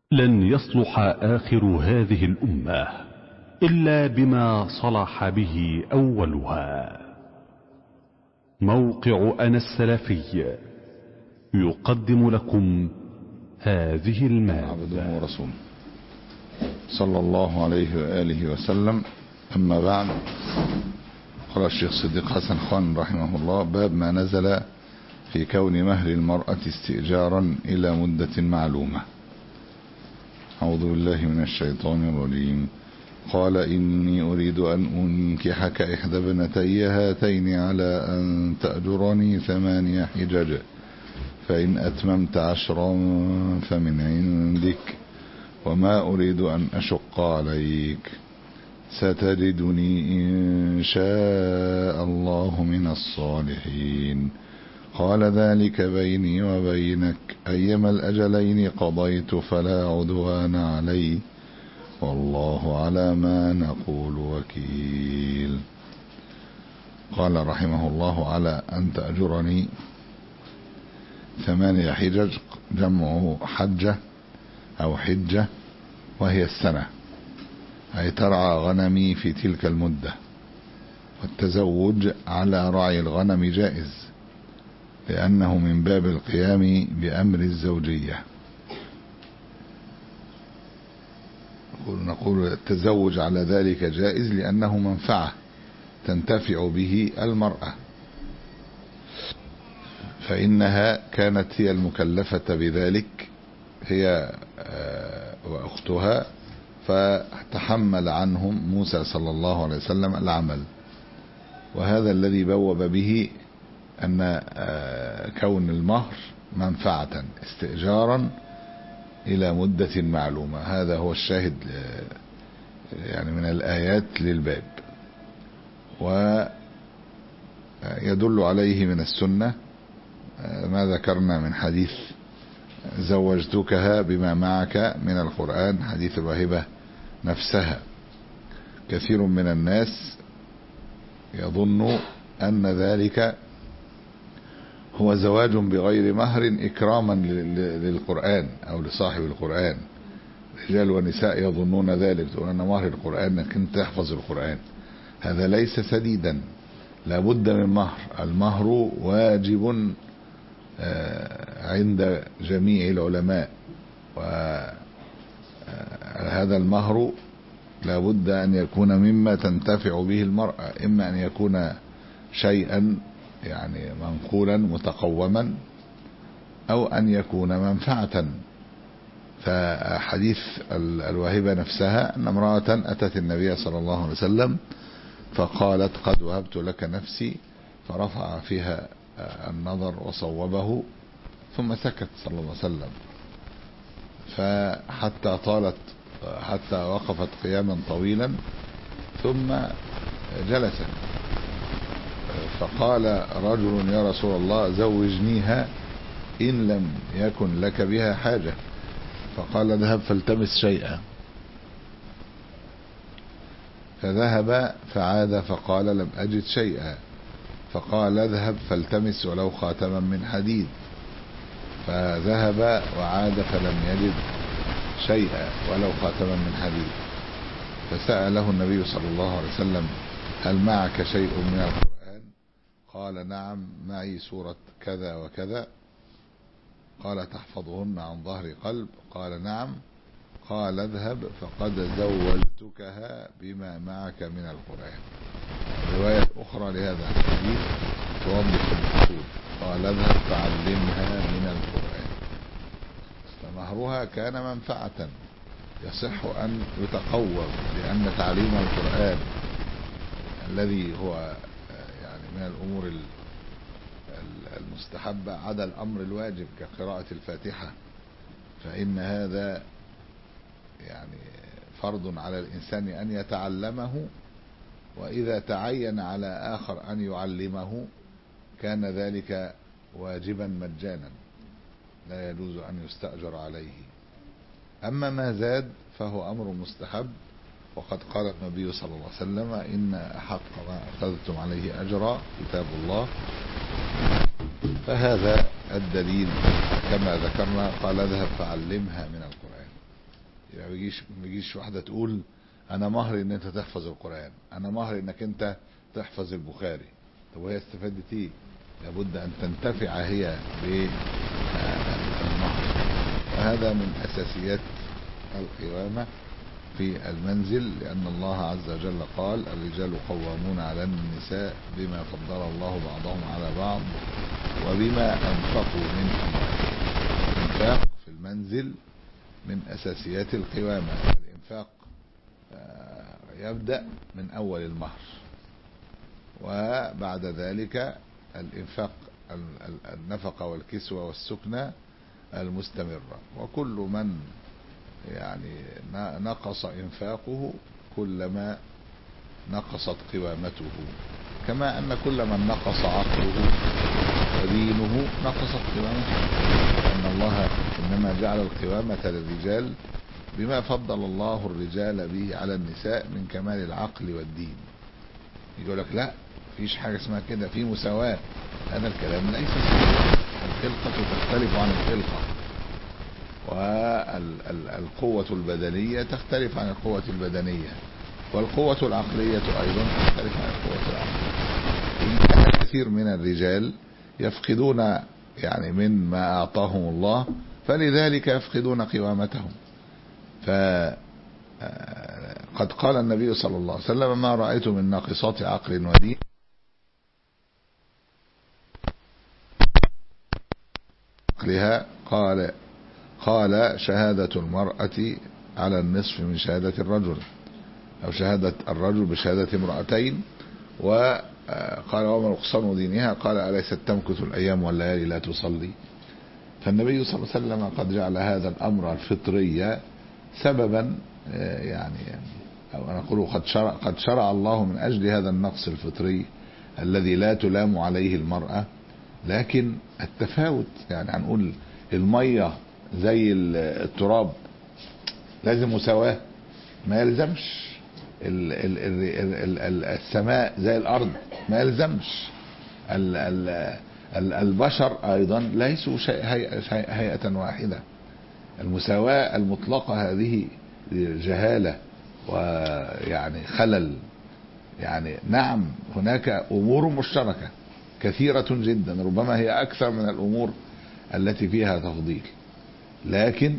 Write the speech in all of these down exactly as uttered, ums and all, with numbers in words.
لن يصلح آخر هذه الأمة إلا بما صلح به أولها. موقع أنا السلفي يقدم لكم هذه المادة. عبده ورسوله صلى الله عليه وآله وسلم. أما بعد، قال الشيخ صديق حسن خان رحمه الله: باب ما نزل في كون مهر المرأة استئجارا إلى مدة معلومة. أعوذ بالله من الشيطان الرجيم. قال: إني أريد أن أنكحك إحدى ابنتي هاتين على أن تأجرني ثماني حجج، فإن أتممت عشرا فمن عندك، وما أريد أن أشق عليك، ستجدني إن شاء الله من الصالحين. قال: ذلك بيني وبينك، أيما الأجلين قضيت فلا عدوان علي، والله على ما نقول وكيل. قال رحمه الله: على أن تأجرني ثمانية حجج، جمعه حجة أو حجة، وهي السنة، أي ترعى غنمي في تلك المدة. والتزوج على رعي الغنم جائز، لأنه من باب القيام بأمر الزوجية. نقول التزوج على ذلك جائز لأنه منفعة تنتفع به المرأة، فإنها كانت هي المكلفة بذلك، هي وأختها، فتحمل عنهم موسى صلى الله عليه وسلم العمل. وهذا الذي بوب به أن كون المهر منفعة استئجارا إلى مدة معلومة. هذا هو الشاهد يعني من الآيات للباب. ويدل عليه من السنة ما ذكرنا من حديث زوجتكها بما معك من القرآن، حديث الواهبة نفسها. كثير من الناس يظن أن ذلك هو زواج بغير مهر إكراما للقرآن أو لصاحب القرآن. رجال ونساء يظنون ذلك، تقول أن مهر القرآن أنك أنت تحفظ القرآن. هذا ليس سديدا، لا بد من مهر. المهر واجب عند جميع العلماء، وهذا المهر لا بد أن يكون مما تنتفع به المرأة، إما أن يكون شيئا يعني منقولا متقوما، أو أن يكون منفعة. فحديث الواهبة نفسها أن امرأة أتت النبي صلى الله عليه وسلم فقالت: قد وهبت لك نفسي، فرفع فيها النظر وصوبه، ثم سكت صلى الله عليه وسلم، فحتى طالت حتى وقفت قياما طويلا ثم جلست. فقال رجل: يا رسول الله، زوجنيها إن لم يكن لك بها حاجة. فقال: اذهب فالتمس شيئا. فذهب فعاد فقال: لم أجد شيئا. فقال: اذهب فالتمس ولو خاتما من حديد. فذهب وعاد فلم يجد شيئا ولو خاتما من حديد. فسأله النبي صلى الله عليه وسلم: هل معك شيء من القرآن؟ قال: نعم، معي سورة كذا وكذا. قال: تحفظهن عن ظهر قلب؟ قال: نعم. قال: اذهب فقد زوجتكها بما معك من القرآن. رواية أخرى لهذا الحديث توضح المقصود. قال: اذهب فعلمها من القرآن. فمهرها كان منفعة يصح أن يتقوم، لأن تعليم القرآن الذي هو يعني من الأمور المستحبة عدا الأمر الواجب كقراءة الفاتحة، فإن هذا يعني فرض على الإنسان أن يتعلمه، وإذا تعين على آخر أن يعلمه كان ذلك واجبا مجانا، لا يجوز أن يستأجر عليه. أما ما زاد فهو أمر مستحب، وقد قال النبي صلى الله عليه وسلم: إن أحق ما أخذتم عليه أجرا كتاب الله. فهذا الدليل كما ذكرنا. قال: اذهب فعلمها من القرآن. يعني بيجيش بيجيش واحدة تقول انا مهري ان انت تحفظ القرآن، انا مهري انك انت تحفظ البخاري. طب وهي استفادت ايه؟ لابد ان تنتفع هي بالمهر. وهذا من اساسيات القوامة في المنزل، لان الله عز وجل قال الرجال قوامون على النساء بما فضل الله بعضهم على بعض وبما انفقوا من اموالهم. الانفاق في المنزل من اساسيات القوامة. الانفاق يبدأ من اول المهر، وبعد ذلك الانفاق النفقة والكسوة والسكنة المستمرة. وكل من يعني نقص انفاقه كلما نقصت قوامته، كما ان كل من نقص عقله ودينه نقصت قوامته، ان الله انما جعل القوامة للرجال بما فضل الله الرجال به على النساء من كمال العقل والدين. يقول لك لا فيش حاجة اسمها كده، في مساواة. هذا الكلام ليس صحيح. الخلقة تختلف عن الخلقة، والقوة البدنية تختلف عن القوة البدنية، والقوة العقلية أيضا تختلف عن القوة العقلية. كثير من الرجال يفقدون يعني من ما أعطاهم الله، فلذلك يفقدون قوامتهم. فقد قال النبي صلى الله عليه وسلم ما رأيت من ناقصات عقل ودين عقلها قال قال شهادة المرأة على النصف من شهادة الرجل، أو شهادة الرجل بشهادة امرأتين. وقال وما نقصان دينها؟ قال أليست تمكث الأيام والليالي لا تصلي؟ فالنبي صلى الله عليه وسلم قد جعل هذا الأمر الفطري سببا، يعني أو نقول قد شرع, قد شرع الله من أجل هذا النقص الفطري الذي لا تلام عليه المرأة. لكن التفاوت، يعني هنقول المية زي التراب لازم مساواة، ما يلزمش. ال ال ال ال السماء زي الأرض ما يلزمش. ال ال ال البشر أيضا ليسوا هيئة, هيئة واحدة. المساواة المطلقة هذه جهالة ويعني خلل. يعني نعم هناك أمور مشتركة كثيرة جدا، ربما هي أكثر من الأمور التي فيها تفضيل، لكن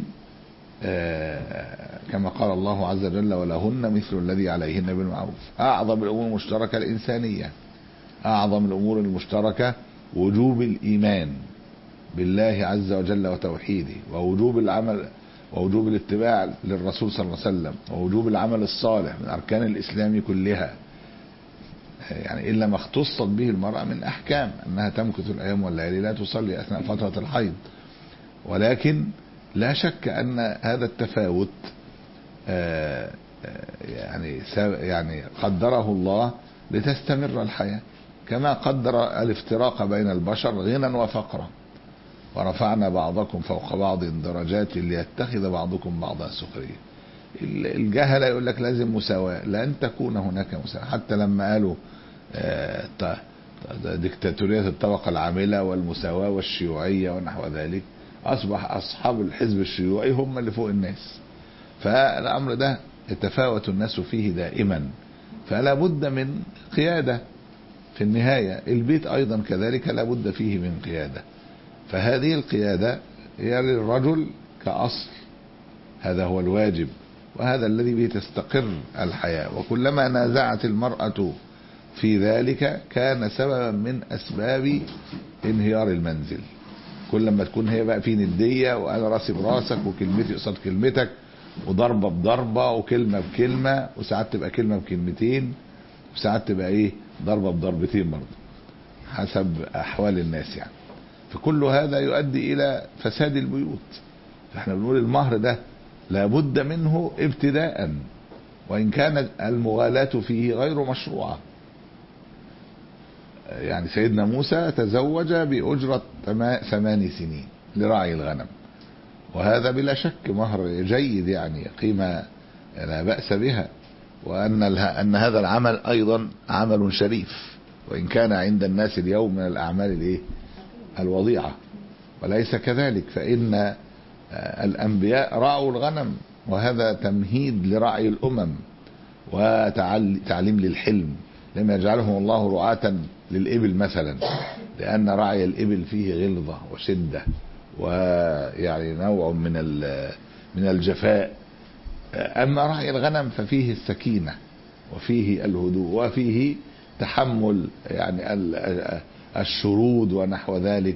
كما قال الله عز وجل ولهن مثل الذي عليهن بالمعروف. أعظم الأمور المشتركة الإنسانية، أعظم الأمور المشتركة وجوب الإيمان بالله عز وجل وتوحيده، ووجوب العمل ووجوب الاتباع للرسول صلى الله عليه وسلم، ووجوب العمل الصالح من أركان الإسلام كلها. يعني إلا ما اختصت به المرأة من أحكام أنها تمكث الأيام والليالي لا تصلي أثناء فترة الحيض. ولكن لا شك أن هذا التفاوت يعني يعني قدره الله لتستمر الحياة، كما قدر الافتراق بين البشر غنى وفقرا. ورفعنا بعضكم فوق بعض درجات ليتخذ بعضكم بعضا سخريا. الجهل يقول لك لازم مساواة، لن تكون هناك مساواة. حتى لما قالوا ديكتاتورية الطبقة العاملة والمساواة والشيوعية ونحو ذلك، أصبح أصحاب الحزب الشيوعي هم اللي فوق الناس. فالأمر ده يتفاوت الناس فيه دائما، فلا بد من قيادة في النهاية. البيت أيضا كذلك لا بد فيه من قيادة، فهذه القيادة هي للرجل كأصل، هذا هو الواجب، وهذا الذي به تستقر الحياة. وكلما نازعت المرأة في ذلك كان سببا من أسباب انهيار المنزل. كل ما تكون هي بقى في ندية، وأنا راسي براسك وكلمتي قصاد كلمتك وضربة بضربة وكلمة بكلمة، وساعات تبقى كلمة بكلمتين، وساعات تبقى ايه ضربة بضربتين برضه حسب أحوال الناس. يعني فكل هذا يؤدي إلى فساد البيوت. فاحنا بنقول المهر ده لابد منه ابتداء، وإن كانت المغالاة فيه غير مشروعة. يعني سيدنا موسى تزوج بأجرة ثمان سنين لراعي الغنم، وهذا بلا شك مهر جيد، يعني قيمة لا بأس بها. وأن أن هذا العمل أيضا عمل شريف، وإن كان عند الناس اليوم من الأعمال الإيه الوضيعة، وليس كذلك. فإن الأنبياء رعوا الغنم وهذا تمهيد لرعي الأمم وتعليم للحلم. لم يجعلهم الله رعاة للإبل مثلا، لأن رعي الإبل فيه غلظة وشدة ويعني نوع من من الجفاء. أما رعي الغنم ففيه السكينة وفيه الهدوء وفيه تحمل يعني الشرود ونحو ذلك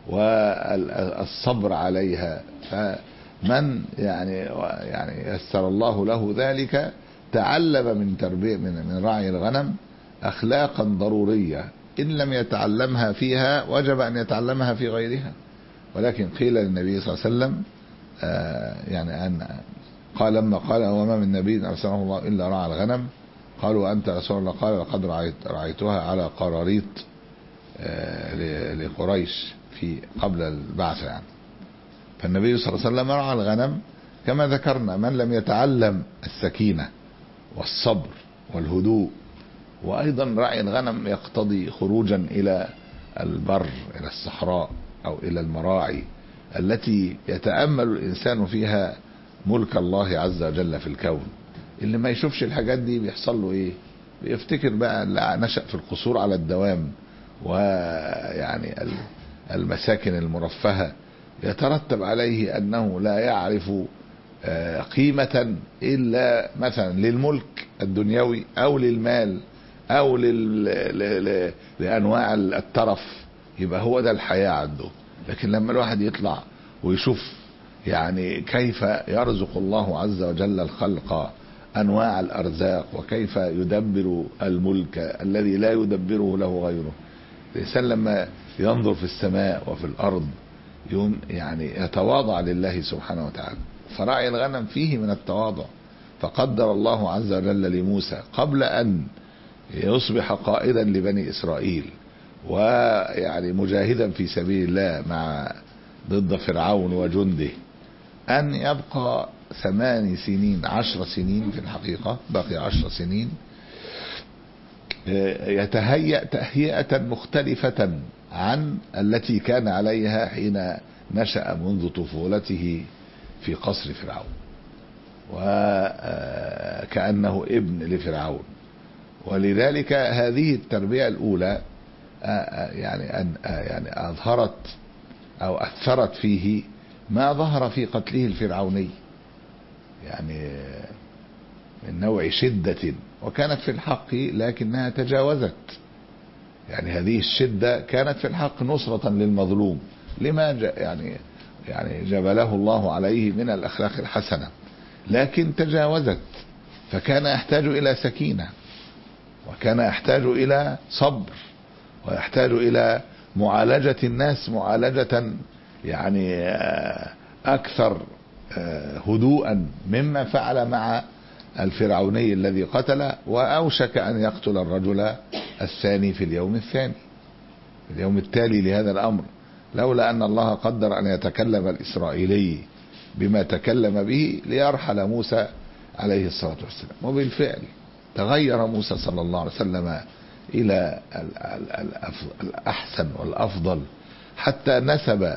والصبر عليها. فمن يعني يعني يسر الله له ذلك تعلم من تربية من من رعي الغنم أخلاقا ضرورية، إن لم يتعلمها فيها وجب أن يتعلمها في غيرها. ولكن قيل للنبي صلى الله عليه وسلم آه يعني أن قال لما قال وما من نبي أرسله الله إلا رعى الغنم، قالوا أنت رسول الله؟ قال لقد رعيت رعيتها على قراريط آه لقريش في قبل البعث يعني. فالنبي صلى الله عليه وسلم رعى الغنم كما ذكرنا. من لم يتعلم السكينة والصبر والهدوء، وأيضا رعي الغنم يقتضي خروجا إلى البر، إلى الصحراء أو إلى المراعي التي يتأمل الإنسان فيها ملك الله عز وجل في الكون. اللي ما يشوفش الحاجات دي بيحصل له إيه؟ بيفتكر بقى لا نشأ في القصور على الدوام ويعني المساكن المرفهة، يترتب عليه أنه لا يعرف قيمة إلا مثلا للملك الدنيوي أو للمال أو لل... لأنواع الترف، يبقى هو ده الحياة عنده. لكن لما الواحد يطلع ويشوف يعني كيف يرزق الله عز وجل الخلق أنواع الأرزاق وكيف يدبر الملك الذي لا يدبره له غيره، الإنسان لما ينظر في السماء وفي الأرض يوم يعني يتواضع لله سبحانه وتعالى. فرعي الغنم فيه من التواضع. فقدر الله عز وجل لموسى قبل أن يصبح قائدا لبني إسرائيل ويعني مجاهدا في سبيل الله مع ضد فرعون وجنده أن يبقى ثمان سنين عشر سنين في الحقيقة بقي عشر سنين يتهيأ تهيئة مختلفة عن التي كان عليها حين نشأ منذ طفولته في قصر فرعون وكأنه ابن لفرعون. ولذلك هذه التربية الأولى يعني أن يعني أظهرت أو أثرت فيه ما ظهر في قتله الفرعوني، يعني من نوع شدة، وكانت في الحق لكنها تجاوزت. يعني هذه الشدة كانت في الحق نصرة للمظلوم لما يعني يعني جبله الله عليه من الأخلاق الحسنة، لكن تجاوزت. فكان يحتاج إلى سكينة، وكان يحتاج إلى صبر، ويحتاج إلى معالجة الناس معالجة يعني أكثر هدوءا مما فعل مع الفرعوني الذي قتل، وأوشك أن يقتل الرجل الثاني في اليوم الثاني في اليوم التالي لهذا الأمر، لولا أن الله قدر أن يتكلم الإسرائيلي بما تكلم به ليرحل موسى عليه الصلاة والسلام. وبالفعل تغير موسى صلى الله عليه وسلم إلى الأحسن والأفضل، حتى نسب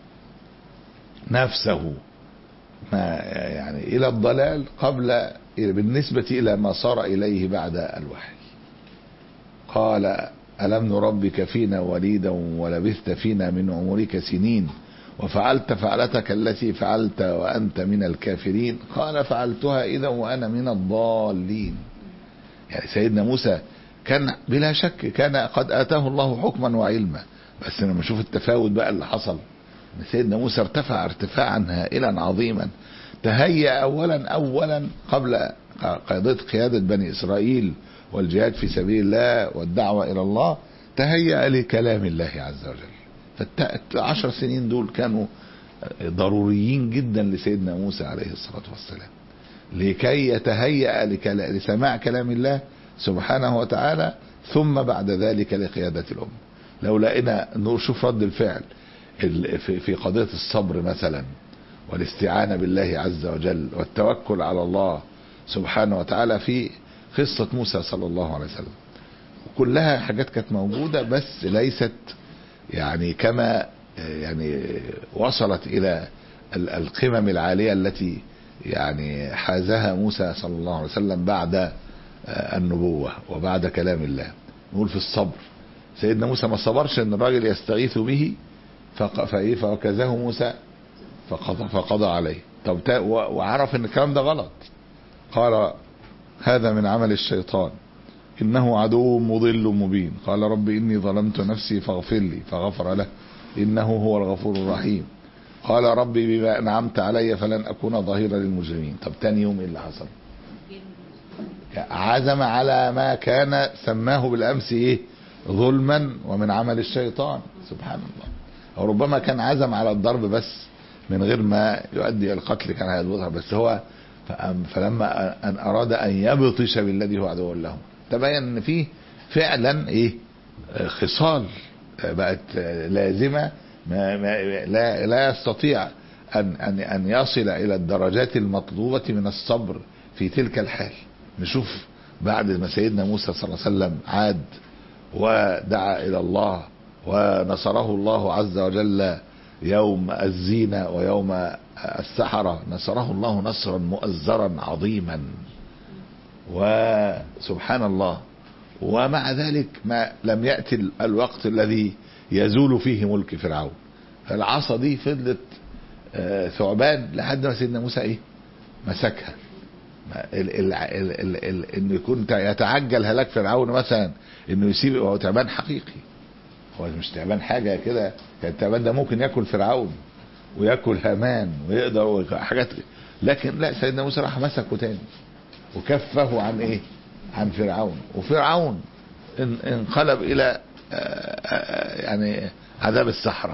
نفسه ما يعني إلى الضلال قبل بالنسبة إلى ما صار إليه بعد الوحي. قال ألم نربك فينا وليدا ولبثت فينا من عمرك سنين وفعلت فعلتك التي فعلت وأنت من الكافرين؟ قال فعلتها إذا وأنا من الضالين. يعني سيدنا موسى كان بلا شك كان قد آتاه الله حكما وعلما، بس لما نشوف التفاوت بقى اللي حصل، سيدنا موسى ارتفع ارتفاعا هائلا عظيما. تهيأ أولا أولا قبل قيادة بني إسرائيل والجهاد في سبيل الله والدعوة إلى الله، تهيأ لكلام الله عز وجل. فالعشر سنين دول كانوا ضروريين جدا لسيدنا موسى عليه الصلاة والسلام لكي يتهيأ لسماع كلام الله سبحانه وتعالى، ثم بعد ذلك لقيادة الأمة. لو لقينا نشوف رد الفعل في قضية الصبر مثلا والاستعانة بالله عز وجل والتوكل على الله سبحانه وتعالى في قصة موسى صلى الله عليه وسلم، كلها حاجات كانت موجودة بس ليست يعني كما يعني وصلت إلى القمم العالية التي يعني حازها موسى صلى الله عليه وسلم بعد النبوة وبعد كلام الله. نقول في الصبر، سيدنا موسى ما صبرش ان الراجل يستغيث به فايه فوكزه موسى فقضى, فقضى عليه. طب وعرف ان الكلام ده غلط، قال هذا من عمل الشيطان انه عدو مضل مبين. قال رب اني ظلمت نفسي فاغفر لي فغفر له انه هو الغفور الرحيم. قال ربي بما انعمت علي فلن اكون ظهيرا للمجرمين. طب تاني يوم ايه اللي حصل؟ عزم على ما كان سماه بالامس ايه؟ ظلما ومن عمل الشيطان. سبحان الله. او ربما كان عزم على الضرب بس من غير ما يؤدي الى القتل كان هيضبطها، بس هو فلما ان اراد ان يبطش بالذي هو عدو له تبين ان فيه فعلا ايه؟ خصال بقت لازمه ما ما لا لا يستطيع ان ان ان يصل الى الدرجات المطلوبه من الصبر في تلك الحال. نشوف بعد ما سيدنا موسى صلى الله عليه وسلم عاد ودعا الى الله ونصره الله عز وجل يوم الزينة ويوم السحرة، نصره الله نصرا مؤزرا عظيما وسبحان الله. ومع ذلك ما لم يأتي الوقت الذي يزول فيه ملك فرعون. العصا دي فضلت ثعبان لحد ما سيدنا موسى ايه؟ مسكها. انه يكون يتعجل هلاك فرعون مثلا انه يسيب، هو تعبان حقيقي، هو مش تعبان حاجه كده. كان التعبان ده ممكن ياكل فرعون وياكل هامان ويقدر حاجات، لكن لا، سيدنا موسى راح مسكه تاني وكفه عن ايه؟ عن فرعون. وفرعون انقلب الى يعني عذاب الصحراء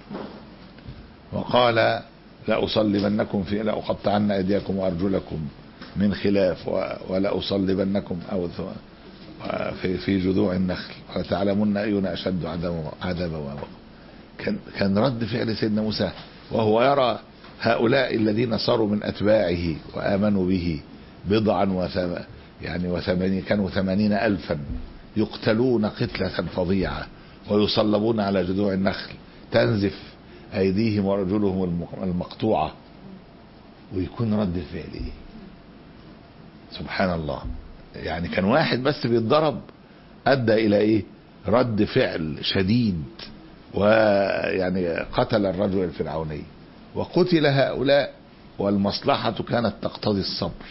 وقال لأصلبنكم في لأقطعن أيديكم وأرجلكم من خلاف ولأصلبنكم أو في في جذوع النخل ولتعلمن أينا أشد عذابا وأبقى. كان كان رد فعل سيدنا موسى وهو يرى هؤلاء الذين صاروا من أتباعه وآمنوا به بضعا وثم يعني وثمانين كانوا ثمانين ألفا يقتلون قتلة فظيعة ويصلبون على جذوع النخل تنزف أيديهم ورجلهم المقطوعة، ويكون رد الفعل إيه؟ سبحان الله. يعني كان واحد بس بيتضرب أدى إلى إيه؟ رد فعل شديد، ويعني قتل الرجل الفرعوني وقتل هؤلاء، والمصلحة كانت تقتضي الصبر.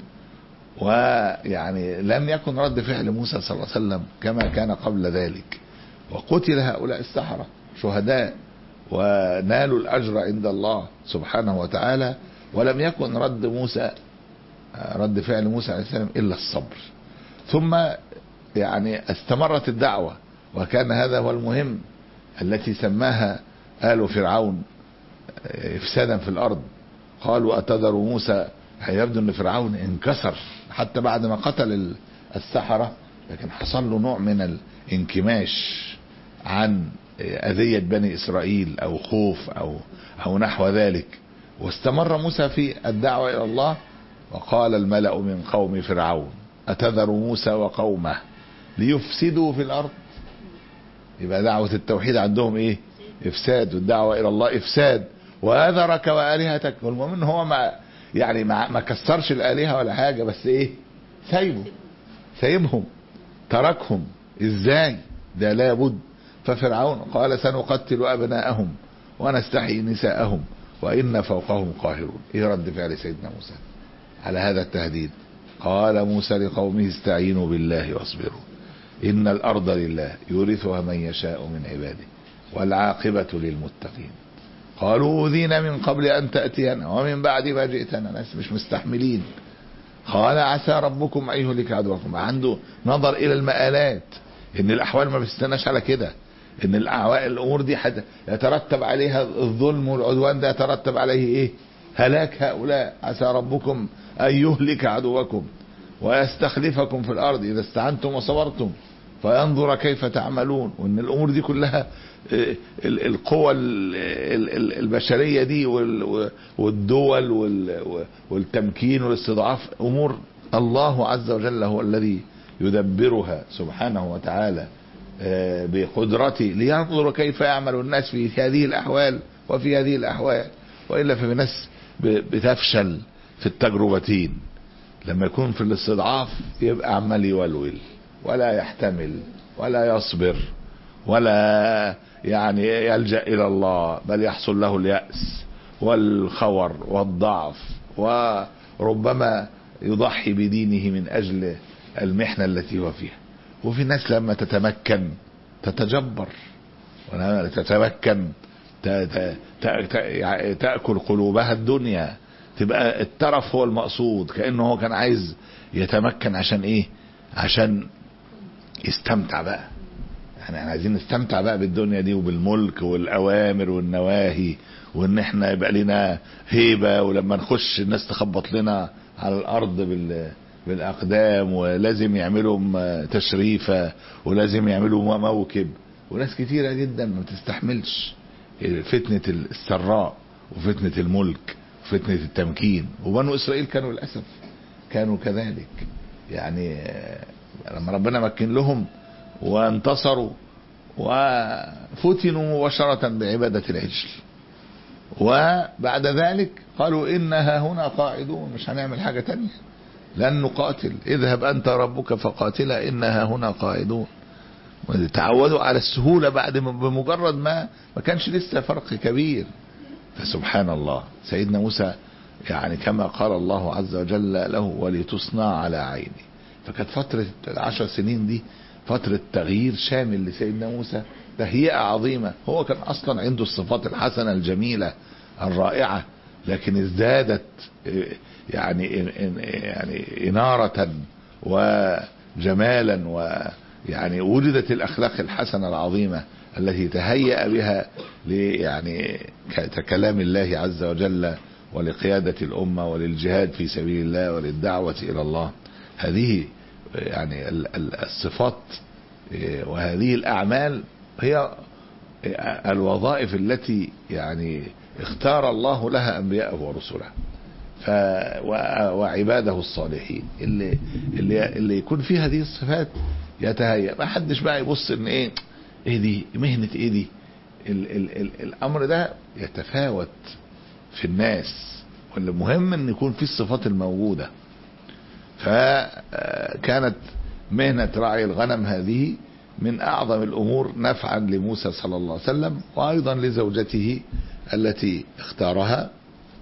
ويعني لم يكن رد فعل موسى صلى الله عليه وسلم كما كان قبل ذلك، وقتل هؤلاء السحرة شهداء ونالوا الأجر عند الله سبحانه وتعالى. ولم يكن رد موسى رد فعل موسى عليه السلام إلا الصبر. ثم يعني استمرت الدعوة، وكان هذا هو المهم التي سماها آل فرعون إفسادا في الأرض. قالوا أتذر موسى، يبدو أن فرعون انكسر حتى بعد ما قتل السحرة، لكن حصل له نوع من الانكماش عن أذية بني إسرائيل أو خوف أو أو نحو ذلك. واستمر موسى في الدعوة إلى الله. وقال الملأ من قوم فرعون أتذر موسى وقومه ليفسدوا في الأرض. يبقى دعوة التوحيد عندهم إيه؟ إفساد، والدعوة إلى الله إفساد. وأذرك وآلهتك، والمؤمن هو ما يعني ما, ما كسرش الآلهة ولا حاجة، بس إيه؟ سايبه سايبهم تركهم. إزاي؟ ده لا بد. ففرعون قال سنقتل أبناءهم ونستحيي نساءهم وإن فوقهم قاهرون. إيه رد فعل سيدنا موسى على هذا التهديد؟ قال موسى لقومه استعينوا بالله واصبروا إن الأرض لله يورثها من يشاء من عباده والعاقبة للمتقين. قالوا أوذينا من قبل أن تأتينا ومن بعد ما جئتنا. ناس مش مستحملين. قال عسى ربكم أن يهلك عدوكم. عنده نظر إلى المآلات، إن الأحوال ما بتستناش على كده، إن الأمور دي حد يترتب عليها الظلم والعدوان، ده يترتب عليه إيه؟ هلاك هؤلاء. عسى ربكم أن يهلك عدوكم ويستخلفكم في الأرض إذا استعنتم وصبرتم فينظر كيف تعملون. وإن الأمور دي كلها القوى البشرية دي والدول والتمكين والاستضعاف أمور الله عز وجل هو الذي يدبرها سبحانه وتعالى بقدرته، لينظر كيف يعمل الناس في هذه الأحوال وفي هذه الأحوال. وإلا فالناس بتفشل في التجربتين. لما يكون في الاستضعاف يبقى عمال يولول ولا يحتمل ولا يصبر ولا يعني يلجأ إلى الله، بل يحصل له اليأس والخور والضعف، وربما يضحي بدينه من أجل المحنة التي هو فيها. وفي ناس لما تتمكن تتجبر، ولما تتمكن تأكل قلوبها الدنيا، تبقى الترف هو المقصود، كأنه هو كان عايز يتمكن عشان ايه؟ عشان يستمتع بقى. يعني احنا عايزين نستمتع بقى بالدنيا دي وبالملك والأوامر والنواهي، وان احنا يبقى لنا هيبة، ولما نخش الناس تخبط لنا على الارض بال بالاقدام، ولازم يعملوا تشريفة، ولازم يعملوا موكب. وناس كتيرة جدا ما تستحملش فتنة السراء وفتنة الملك وفتنة التمكين. وبنو اسرائيل كانوا للأسف كانوا كذلك. يعني لما ربنا مكن لهم وانتصروا وفتنوا مباشرة بعبادة العجل، وبعد ذلك قالوا إنها هنا قاعدون، مش هنعمل حاجة تانية، لن نقاتل، اذهب أنت ربك فقاتلا إنها هنا قاعدون. تعودوا على السهولة بعد بمجرد ما ما كانش لسه فرق كبير. فسبحان الله، سيدنا موسى يعني كما قال الله عز وجل له ولتصنع على عيني. فكانت فترة العشر سنين دي فترة تغيير شامل لسيدنا موسى، تهيئة عظيمة. هو كان أصلا عنده الصفات الحسنة الجميلة الرائعة، لكن ازدادت يعني يعني إنارة وجمالا، ويعني وجدت الأخلاق الحسنة العظيمة التي تهيأ بها يعني كلام الله عز وجل ولقيادة الأمة وللجهاد في سبيل الله وللدعوة إلى الله. هذه يعني الصفات وهذه الأعمال هي الوظائف التي يعني اختار الله لها أنبياءه ورسله ف وعباده الصالحين، اللي اللي اللي يكون فيها هذه الصفات يتهيأ. ما حدش بقى يبص ان ايه ايه دي مهنة ايه دي. ال ال ال الامر ده يتفاوت في الناس، والمهم ان يكون في الصفات الموجودة. فكانت مهنة راعي الغنم هذه من اعظم الامور نفعا لموسى صلى الله عليه وسلم، وايضا لزوجته التي اختارها.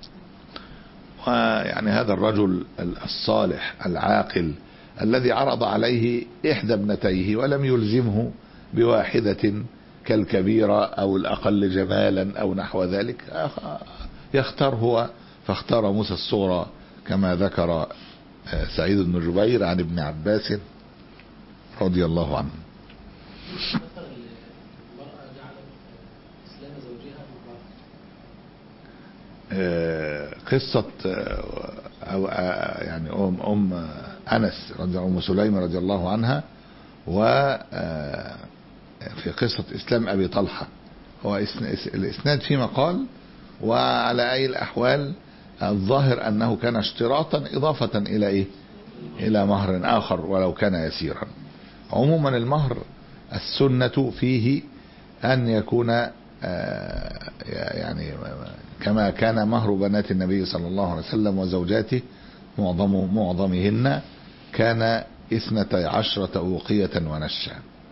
ويعني هذا الرجل الصالح العاقل الذي عرض عليه إحدى ابنتيه ولم يلزمه بواحدة كالكبيرة أو الأقل جمالا أو نحو ذلك، يختار هو، فاختار موسى الصغرى كما ذكر سعيد بن جبير عن ابن عباس رضي الله عنه. قصة أو يعني أم أم أنس رضي أم سليمة رضي الله عنها، وفي قصة إسلام أبي طلحة. هو الإسناد فيما قال، وعلى أي الأحوال الظاهر أنه كان اشتراطا إضافة إلى إيه؟ إلى مهر آخر ولو كان يسيرا. عموما المهر السنة فيه أن يكون يعني كما كان مهر بنات النبي صلى الله عليه وسلم وزوجاته معظم معظمهن كان اثنتي عشرة أوقية ونشا.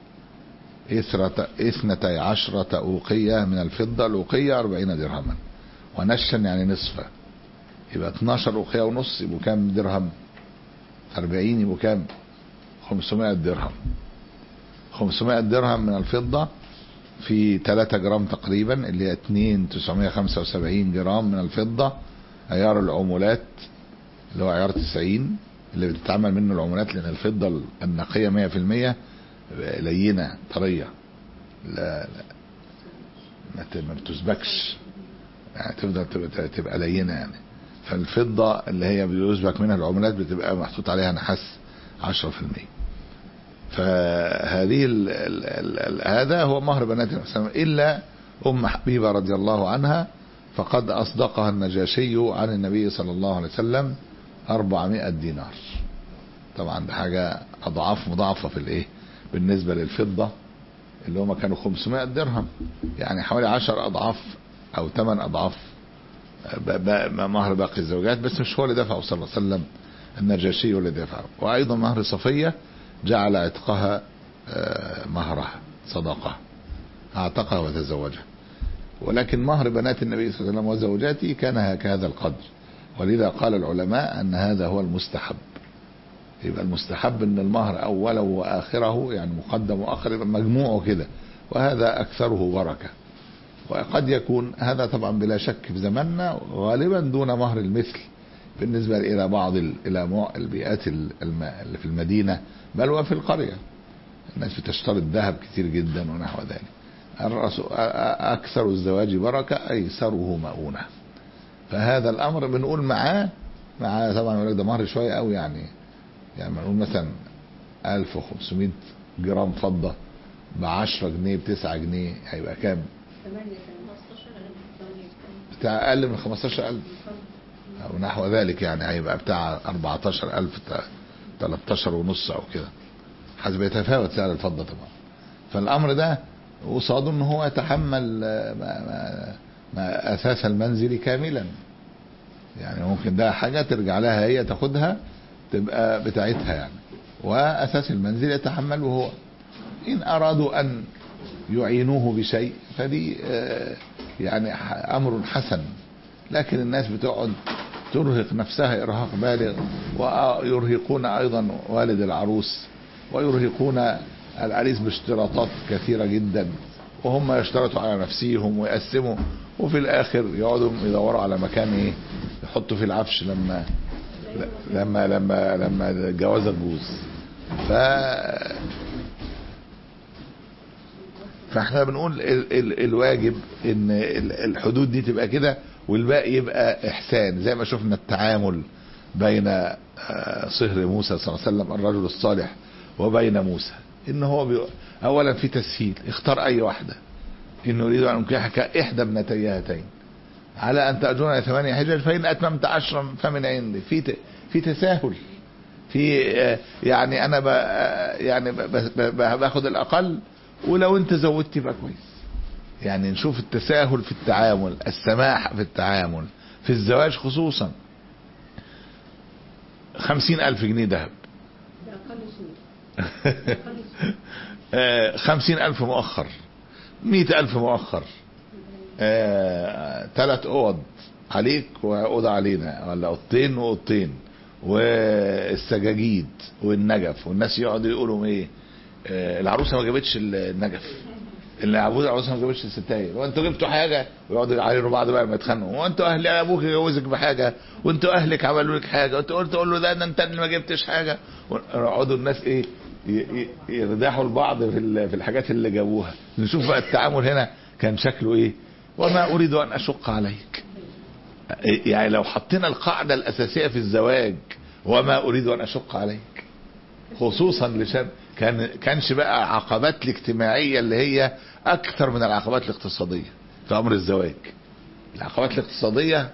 اثنتي عشرة أوقية من الفضة، الأوقية أربعين درهما، ونشا يعني نصفه، يبقى اتناشر أوقية ونص، يبقوا كام درهم؟ أربعين، يبقوا كام؟ خمسمائة درهم. خمسمائة درهم من الفضة في ثلاثة جرام تقريبا، اللي هي اتنين تسعمائة وخمسة وسبعين جرام من الفضة، عيار العمولات اللي هو عيار تسعين اللي بتتعمل منه العمولات، لأن الفضة النقية مية في المية لينة طرية، لا لا ما بتسبكش، يعني تفضل تبقى, تبقى لينة يعني. فالفضة اللي هي بيسبك منها العمولات بتبقى محطوط عليها نحاس عشرة في المية. فهذه ال ال ال هذا هو مهر بنات النبي صلى الله عليه وسلم، إلا أم حبيبة رضي الله عنها فقد أصدقها النجاشي عن النبي صلى الله عليه وسلم أربعمائة دينار. طبعا ده حاجة أضعاف مضاعفة في الإيه بالنسبة للفضة اللي هم كانوا خمسمائة درهم، يعني حوالي عشر أضعاف أو ثمان أضعاف مهر باقي الزوجات، بس مش هو اللي دفعه صلى الله عليه وسلم، النجاشي هو اللي دفعه. وايضا مهر صفية جعل عتقها مهرها صدقة، اعتقها وتزوجها. ولكن مهر بنات النبي صلى الله عليه وسلم وزوجاته كان هكذا القدر، ولذا قال العلماء ان هذا هو المستحب. يبقى المستحب ان المهر اوله واخره، يعني مقدم واخر، يبقى مجموعه كده، وهذا اكثره بركة. وقد يكون هذا طبعا بلا شك في زماننا غالبا دون مهر المثل بالنسبة الى بعض الى البيئات اللي في المدينة بل وفي القرية، الناس بتشترط ذهب كتير جدا ونحو ذلك. اكثر الزواج بركة ايسره مؤونة. فهذا الامر بنقول معاه معاه طبعا يقول لك ده مهر شوية قوي، يعني يعني بنقول مثلا ألف وخمسمائة جرام فضة بعشرة جنيه بتسعة جنيه، هيبقى كام؟ بتاع اقل من خمستاشر ألف او نحو ذلك، يعني هيبقى بتاع أربعتاشر ألف تلتاشر ونص او كده، حسب يتفاوت سعر الفضة طبعا. فالامر ده قصاده ان هو يتحمل ما ما ما اساس المنزل كاملا، يعني ممكن ده حاجة ترجع لها هي تاخدها تبقى بتاعتها يعني، واساس المنزل يتحمله هو. ان ارادوا ان يعينوه بشيء فدي يعني امر حسن، لكن الناس بتقعد ترهق نفسها ارهاق بالغ، ويرهقون ايضا والد العروس، ويرهقون العريس باشتراطات كثيرة جدا، وهم يشترطوا على نفسيهم ويقسموا، وفي الاخر يقعدوا يدوروا على مكان ايه يحطوا في العفش لما لما لما لما الجوازة تبوظ. ف فاحنا بنقول ال ال الواجب ان الحدود دي تبقى كده، والباقي يبقى احسان، زي ما شفنا التعامل بين صهر موسى صلى الله عليه وسلم الرجل الصالح وبين موسى، ان هو بي... اولا في تسهيل، اختار اي واحدة، انه يريد ان ينكحك احدى ابنتي هاتين على ان تأجرني ثمانية حجج فان اتممت عشرا فمن عندي. في ت... في تساهل، في يعني انا ب... يعني ب... ب... باخد الاقل، ولو انت زودت يبقى كويس. يعني نشوف التساهل في التعامل، السماح في التعامل في الزواج خصوصا. خمسين الف جنيه ذهب خمسين الف مؤخر، مئة الف مؤخر، ثلاث اوض عليك واوضه علينا، ولا اوضتين واوضتين، والسجاجيد والنجف، والناس يقعدوا يقولوا ايه العروسه ما جابتش النجف، اللي عبود العروسه ما جابتش الستاير، وانتوا جبتوا حاجه، ويقعدوا يعايروا بعض بقى لما يتخانقوا، وانتوا اهل ابوك جوزك بحاجه، وانتوا اهلك عملوا لك حاجه، وانت قلت تقول له ده انت اللي ما جبتش حاجه، ويقعدوا الناس ايه يردحوا البعض في في الحاجات اللي جابوها. نشوف بقى التعامل هنا كان شكله ايه. وما اريد ان اشق عليك، يعني لو حطينا القاعده الاساسيه في الزواج وما اريد ان اشق عليك، خصوصا لشان كان كانش بقى عقبات الاجتماعيه اللي هي اكثر من العقبات الاقتصاديه في امر الزواج. العقبات الاقتصاديه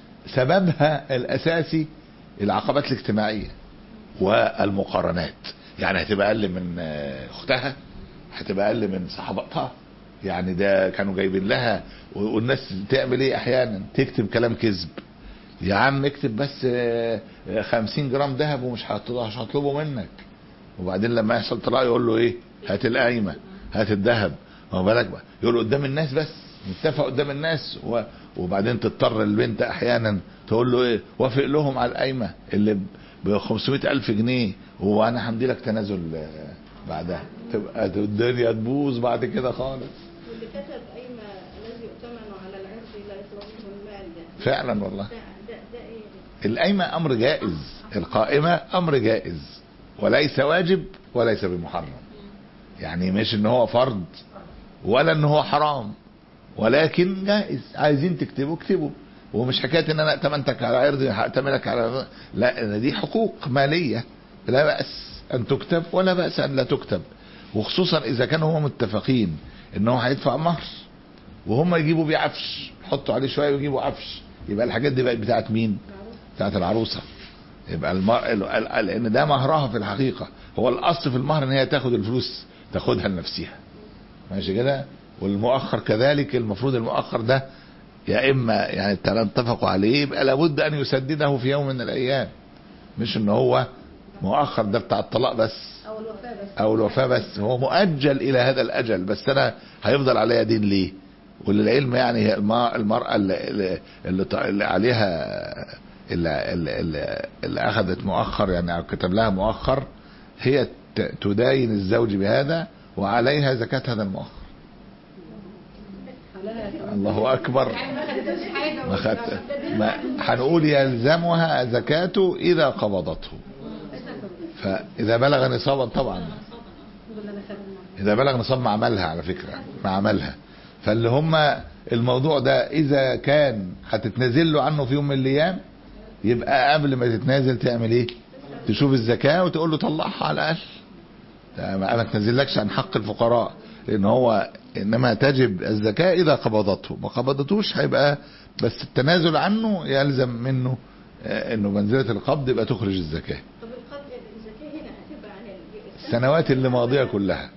سببها الاساسي العقبات الاجتماعيه والمقارنات، يعني هتبقى اقل من اختها، هتبقى اقل من صحباتها، يعني ده كانوا جايبين لها. والناس تعمل ايه احيانا؟ تكتب كلام كذب، يا عم اكتب بس خمسين جرام ذهب ومش هطلبه منك، وبعدين لما يحصل طلاق يقول له ايه؟ هات القايمه، هات الذهب، ما بالك بقى يقول قدام الناس، بس نتفق قدام الناس، وبعدين تضطر البنت احيانا تقول له ايه؟ وافق لهم على القايمه اللي ب خمسمائة الف جنيه، وانا همدي لك تنازل بعدها، تبقى الدنيا تبوظ بعد كده خالص. واللي كتب قايمه الذي يؤتمن على العرض لا يطلبه المال ده فعلا والله. ده ده, ده ايه؟ القايمه امر جائز، القائمه امر جائز وليس واجب وليس بمحرم، يعني مش ان هو فرض ولا ان هو حرام، ولكن جائز. عايزين تكتبوا اكتبوا، ومش حكايه ان انا ائتمنتك على عرضي هأتمنك على، لا، دي حقوق ماليه لا بأس ان تكتب ولا بأس ان لا تكتب، وخصوصا اذا كانوا هم متفقين ان هو هيدفع مهر وهم يجيبوا بيه عفش، يحطوا عليه شويه ويجيبوا عفش، يبقى الحاجات دي بقت بتاعت مين؟ بتاعت العروسه. يبقى المر... لان ده مهرها في الحقيقه، هو الاصل في المهر ان هي تاخد الفلوس تاخدها لنفسها، ماشي كده. والمؤخر كذلك، المفروض المؤخر ده يا اما يعني اتفقوا عليه يبقى لابد ان يسدده في يوم من الايام، مش ان هو مؤخر ده بتاع الطلاق بس او الوفاة بس او الوفاة بس، هو مؤجل الى هذا الاجل، بس انا هيفضل عليها دين ليه؟ وللعلم يعني هي المرأة اللي, اللي, اللي عليها اللي, اللي, اللي اخذت مؤخر يعني او كتب لها مؤخر، هي تداين الزوج بهذا وعليها زكاة هذا المؤخر. الله اكبر. ما خدت ما هنقول يلزمها زكاته اذا قبضته، فاذا بلغ نصابا طبعا، اذا بلغ نصاب مع عملها على فكرة مع عملها. فاللي هم الموضوع ده اذا كان هتتنازل له عنه في يوم من الايام، يبقى قبل ما تتنازل تعمل ايه؟ تشوف الزكاة وتقول له طلعها على الاقل، ما تنزلكش عن حق الفقراء، لان هو انما تجب الزكاة اذا قبضته، ما قبضتوش هيبقى بس التنازل عنه يلزم منه انه منزلة القبض يبقى تخرج الزكاة. طب القبض الزكاة هنا هتبقى على السنوات اللي ماضية كلها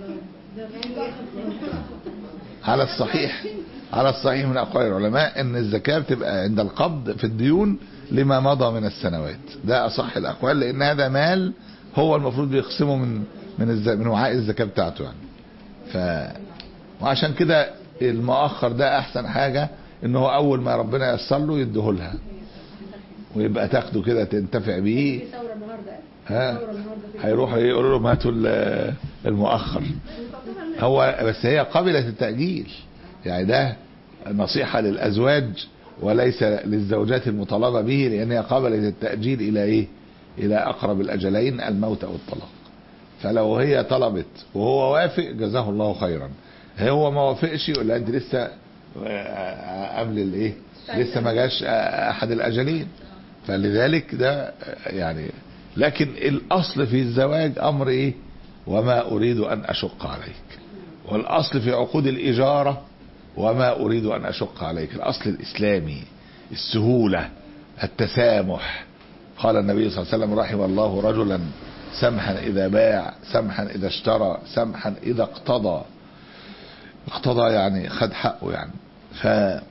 على الصحيح، على الصحيح من اقوال العلماء ان الزكاة بتبقى عند القبض في الديون لما مضى من السنوات، ده اصح الاقوال، لان هذا مال هو المفروض بيقسمه من من الز... من وعاء الزكاة بتاعته يعني. ف وعشان كده المؤخر ده احسن حاجة ان هو اول ما ربنا ييسر له يديهولها ويبقى تاخده كده تنتفع بيه. ها هيروحوا يقولوا لهم هاتوا المؤخر، هو بس هي قبلت التأجيل يعني، ده نصيحة للأزواج وليس للزوجات المطالبة به، لأن هي قبلت التأجيل إلى إيه؟ إلى أقرب الأجلين الموت أو الطلاق. فلو هي طلبت وهو وافق جزاه الله خيرا، هو ما وافقش يقول لها أنت لسه قبل الإيه؟ لسه ما جاش أحد الأجلين. فلذلك ده يعني، لكن الأصل في الزواج أمر إيه؟ وما أريد أن أشق عليك. والأصل في عقود الإجارة وما أريد أن أشق عليك، الأصل الإسلامي السهولة التسامح. قال النبي صلى الله عليه وسلم رحم الله رجلا سمحا إذا باع سمحا إذا اشترى سمحا إذا اقتضى. اقتضى يعني خد حقه يعني. ف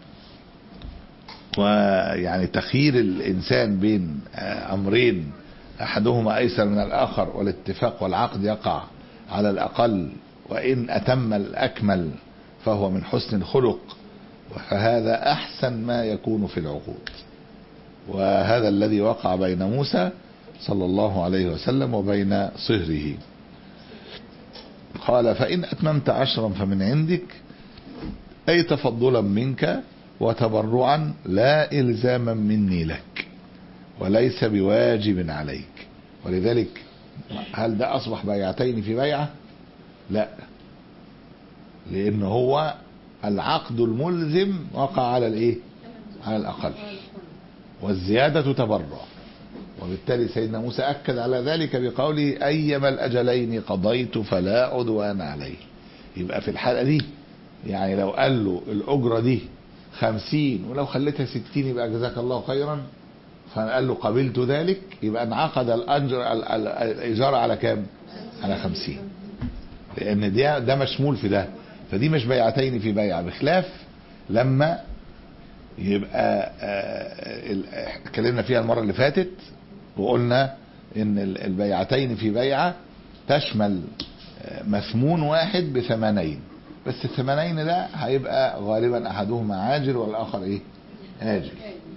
ويعني تخيير الإنسان بين أمرين أحدهما أيسر من الآخر، والاتفاق والعقد يقع على الأقل، وإن أتم الأكمل فهو من حسن الخلق، فهذا أحسن ما يكون في العقود. وهذا الذي وقع بين موسى صلى الله عليه وسلم وبين صهره. قال فإن أتممت عشرا فمن عندك، أي تفضلا منك وتبرعا لا إلزاما مني لك وليس بواجب عليك. ولذلك هل ده أصبح بيعتين في بيعة؟ لا، لأن هو العقد الملزم وقع على الإيه؟ على الأقل، والزيادة تبرع. وبالتالي سيدنا موسى أكد على ذلك بقوله أيما الأجلين قضيت فلا عدوان عليه. يبقى في الحالة دي يعني لو قال له الأجرة دي خمسين ولو خليتها ستين يبقى جزاك الله خيرا، فقال له قبلت ذلك، يبقى انعقد الأجر الإجارة على كام؟ على خمسين، لأن ده, ده مشمول في ده. فدي مش بيعتين في بيعة، بخلاف لما يبقى اتكلمنا فيها المرة اللي فاتت وقلنا ان البيعتين في بيعة تشمل مثمون واحد بثمنين، بس الثمنين ده هيبقى غالبا احدهما عاجل والاخر ايه؟ آجل.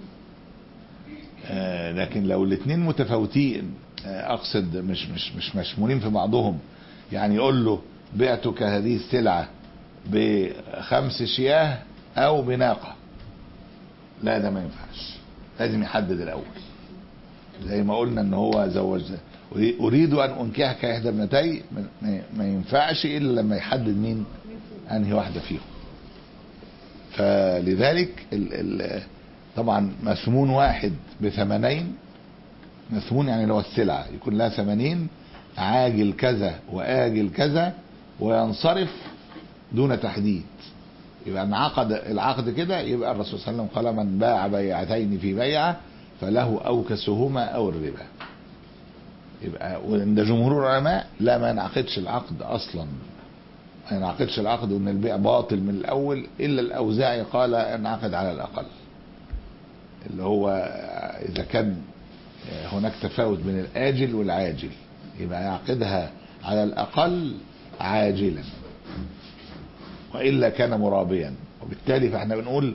آه لكن لو الاثنين متفاوتين، آه اقصد مش مش مش مشمولين في بعضهم، يعني يقول له بعتك هذه السلعة بخمس شياه او بناقة، لا ده ما ينفعش، لازم يحدد الاول. زي ما قلنا ان هو زوج اريد ان انكحك احدى ابنتي، ما ينفعش الا لما يحدد مين انهي واحدة فيهم. فلذلك ال ال طبعا مثمون واحد بثمنين، مثمون يعني لو السلعة يكون لها ثمنين، عاجل كذا وآجل كذا، وينصرف دون تحديد. يبقى انعقد العقد كده، يبقى الرسول صلى الله عليه وسلم قال من باع بيعتين في بيعة فله أوكسهما أو الربا. يبقى وعند جمهور العلماء لا، ما ينعقدش العقد أصلا ما ينعقدش العقد وان البيع باطل من الاول الا الاوزاعي قال انعقد على الاقل، اللي هو اذا كان هناك تفاوت بين الاجل والعاجل يبقى يعقدها على الاقل عاجلا والا كان مرابيا. وبالتالي فاحنا بنقول